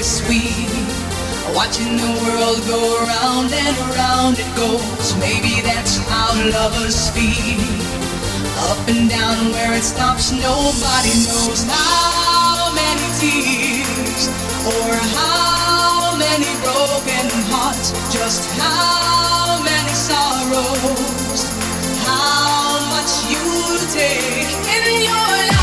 bittersweet. Watching the world go round and round it goes. Maybe that's how lovers feel. Up and down where it stops, nobody knows how many tears or how many broken hearts, just how many sorrows, how much you take in your life.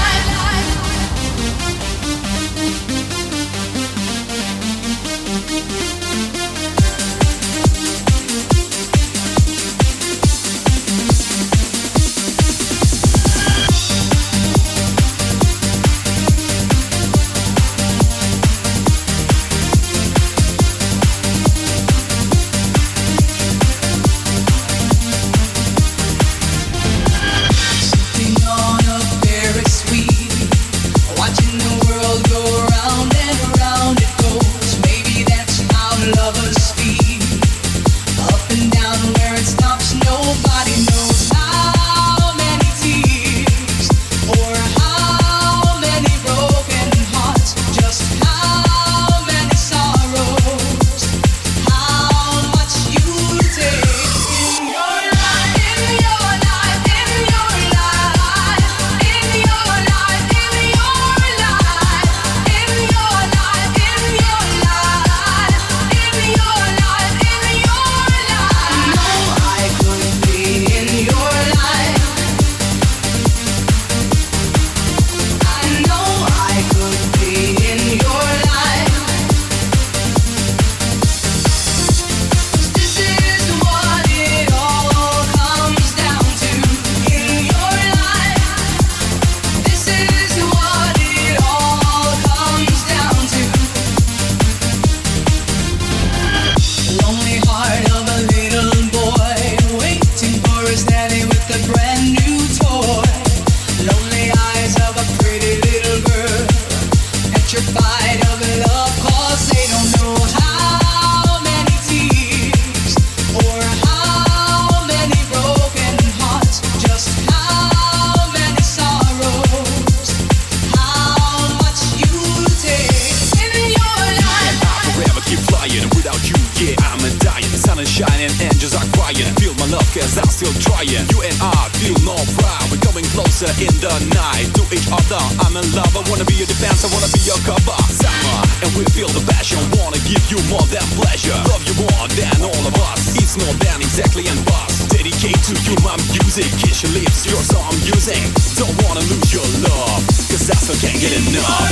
In the night, to each other, I'm in love. I wanna be your defense, I wanna be your cover. Summer, and we feel the passion. Wanna give you more than pleasure. Love you more than all of us. It's more than exactly and bus. Dedicate to you my music. Kiss your lips, your song I'm using. Don't wanna lose your love, cause I still can't get enough.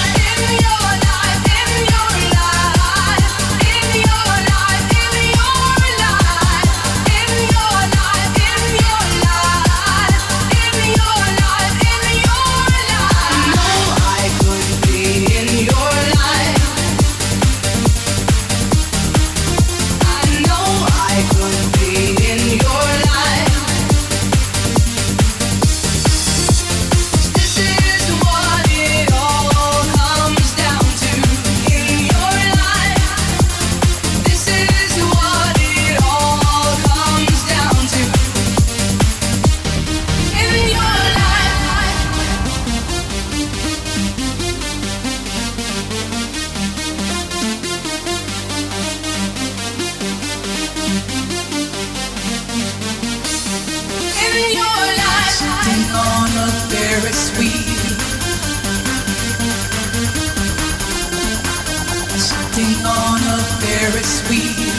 In your life, in your life, in your life, in your life, in your life, in your life, in your life, in your life. I know I could be in your life. I know I could be in your life. This is what it all comes down to. In your life, this is what it all comes down to. In your life. In your life. Sitting on a Ferris wheel. Sitting on a Ferris wheel.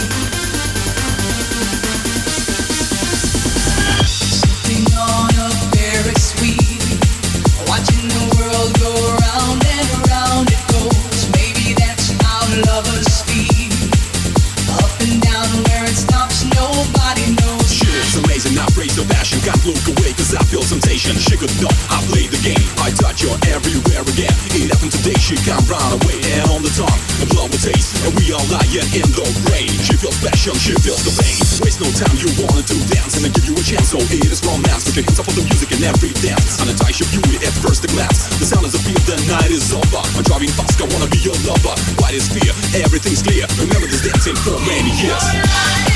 Sitting on a Ferris wheel. Watching the world go round and round it goes. Maybe that's how lovers feel. Up and down where it stops, nobody knows. Shit, it's amazing, I praise the passion. Can't look away cause I feel sensation. She could not, I play the game. I touch her everywhere again. It happened today, she can't run away. And on the tongue, a blood will taste. And we are lying in the rain. She feels passion, she feels the pain. Waste no time, you wanted to dance. And I give you a chance, so it is romance. Put your hands up for the music and every dance. Unentice your beauty at first glance. The sound is a feel, the night is over. I'm driving fast, I wanna be your lover. White is clear, everything's clear. Remember this dancing for many years.